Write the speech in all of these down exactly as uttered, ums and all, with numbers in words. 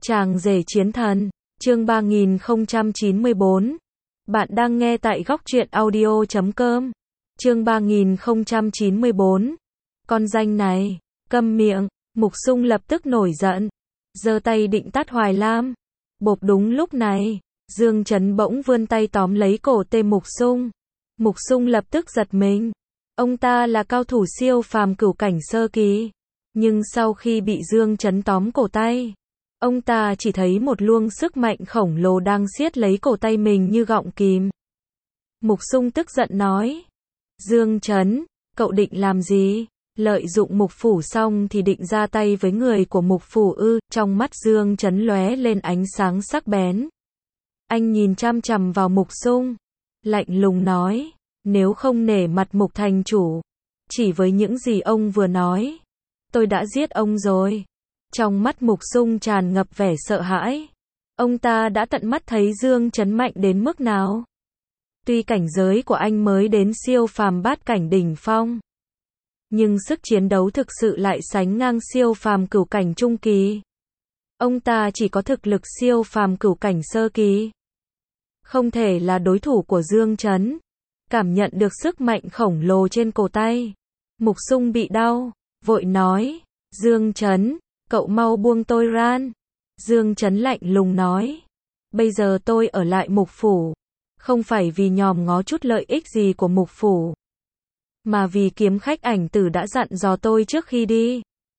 Chàng rể chiến thần, chương ba nghìn không trăm chín mươi bốn. Bạn đang nghe tại góc truyện audio chấm com. Chương ba nghìn không trăm chín mươi bốn. Con danh này, câm miệng, Mục Xung lập tức nổi giận, giơ tay định tát Hoài Lam. Bộp, đúng lúc này, Dương Chấn bỗng vươn tay tóm lấy cổ tê Mục Xung. Mục Xung lập tức giật mình. Ông ta là cao thủ siêu phàm cửu cảnh sơ kỳ, nhưng sau khi bị Dương Chấn tóm cổ tay, ông ta chỉ thấy một luồng sức mạnh khổng lồ đang siết lấy cổ tay mình như gọng kìm. Mục Xung tức giận nói: Dương Chấn, cậu định làm gì? Lợi dụng Mục Phủ xong thì định ra tay với người của Mục Phủ ư? Trong mắt Dương Chấn lóe lên ánh sáng sắc bén. Anh nhìn chăm chằm vào Mục Xung, lạnh lùng nói: nếu không nể mặt Mục thành chủ, chỉ với những gì ông vừa nói, tôi đã giết ông rồi. Trong mắt Mục Xung tràn ngập vẻ sợ hãi. Ông ta đã tận mắt thấy Dương Chấn mạnh đến mức nào. Tuy cảnh giới của anh mới đến siêu phàm bát cảnh đỉnh phong, nhưng sức chiến đấu thực sự lại sánh ngang siêu phàm cửu cảnh trung kỳ. Ông ta chỉ có thực lực siêu phàm cửu cảnh sơ kỳ, không thể là đối thủ của Dương Chấn. Cảm nhận được sức mạnh khổng lồ trên cổ tay, Mục Xung bị đau, vội nói: Dương Chấn, cậu mau buông tôi ra. Dương Chấn lạnh lùng nói: bây giờ tôi ở lại Mục Phủ, không phải vì nhòm ngó chút lợi ích gì của Mục Phủ, mà vì Kiếm Khách Ảnh Tử đã dặn dò tôi trước khi đi.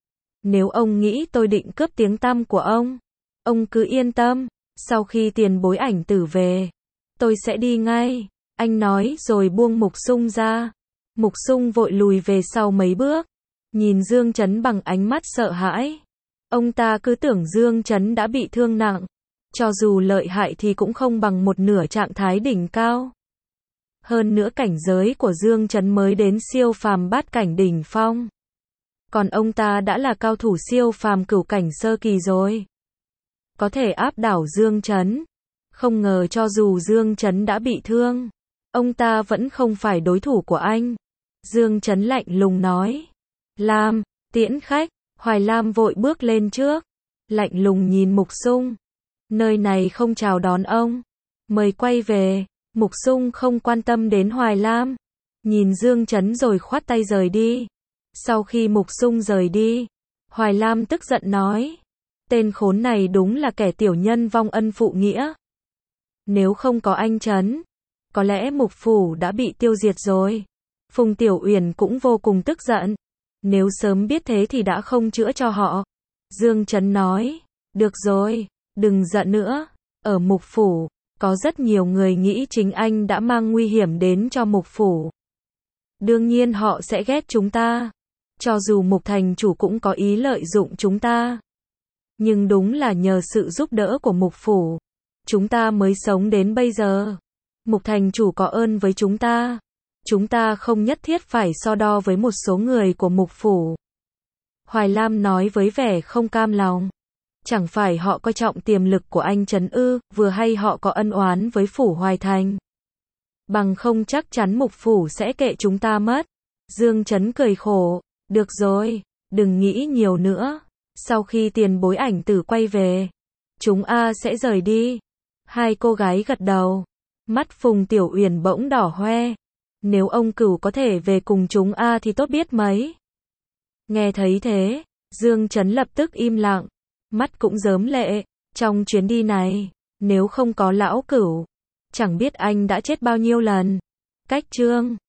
Nếu ông nghĩ tôi định cướp tiếng tăm của ông, ông cứ yên tâm, sau khi tiền bối Ảnh Tử về, tôi sẽ đi ngay. Anh nói rồi buông Mục Xung ra. Mục Xung vội lùi về sau mấy bước, nhìn Dương Chấn bằng ánh mắt sợ hãi. Ông ta cứ tưởng Dương Chấn đã bị thương nặng, cho dù lợi hại thì cũng không bằng một nửa trạng thái đỉnh cao. Hơn nữa cảnh giới của Dương Chấn mới đến siêu phàm bát cảnh đỉnh phong, còn ông ta đã là cao thủ siêu phàm cửu cảnh sơ kỳ rồi, có thể áp đảo Dương Chấn. Không ngờ cho dù Dương Chấn đã bị thương, ông ta vẫn không phải đối thủ của anh. Dương Chấn lạnh lùng nói: Lam, tiễn khách. Hoài Lam vội bước lên trước, lạnh lùng nhìn Mục Xung: nơi này không chào đón ông, mời quay về. Mục Xung không quan tâm đến Hoài Lam, nhìn Dương Chấn rồi khoát tay rời đi. Sau khi Mục Xung rời đi, Hoài Lam tức giận nói: tên khốn này đúng là kẻ tiểu nhân vong ân phụ nghĩa. Nếu không có anh Chấn, có lẽ Mục Phủ đã bị tiêu diệt rồi. Phùng Tiểu Uyển cũng vô cùng tức giận. Nếu sớm biết thế thì đã không chữa cho họ. Dương Chấn nói: được rồi, đừng giận nữa. Ở Mục Phủ, có rất nhiều người nghĩ chính anh đã mang nguy hiểm đến cho Mục Phủ. Đương nhiên họ sẽ ghét chúng ta. Cho dù Mục thành chủ cũng có ý lợi dụng chúng ta, nhưng đúng là nhờ sự giúp đỡ của Mục Phủ, chúng ta mới sống đến bây giờ. Mục thành chủ có ơn với chúng ta, chúng ta không nhất thiết phải so đo với một số người của Mục Phủ. Hoài Lam nói với vẻ không cam lòng: chẳng phải họ coi trọng tiềm lực của anh Chấn ư? Vừa hay họ có ân oán với Phủ Hoài Thành, bằng không chắc chắn Mục Phủ sẽ kệ chúng ta mất. Dương Chấn cười khổ: được rồi, đừng nghĩ nhiều nữa. Sau khi tiền bối Ảnh Tử quay về, chúng a sẽ rời đi. Hai cô gái gật đầu. Mắt Phùng Tiểu Uyển bỗng đỏ hoe. Nếu ông Cửu có thể về cùng chúng a thì tốt biết mấy. Nghe thấy thế, Dương Chấn lập tức im lặng, mắt cũng rớm lệ. Trong chuyến đi này, nếu không có lão Cửu, chẳng biết anh đã chết bao nhiêu lần. Cách chương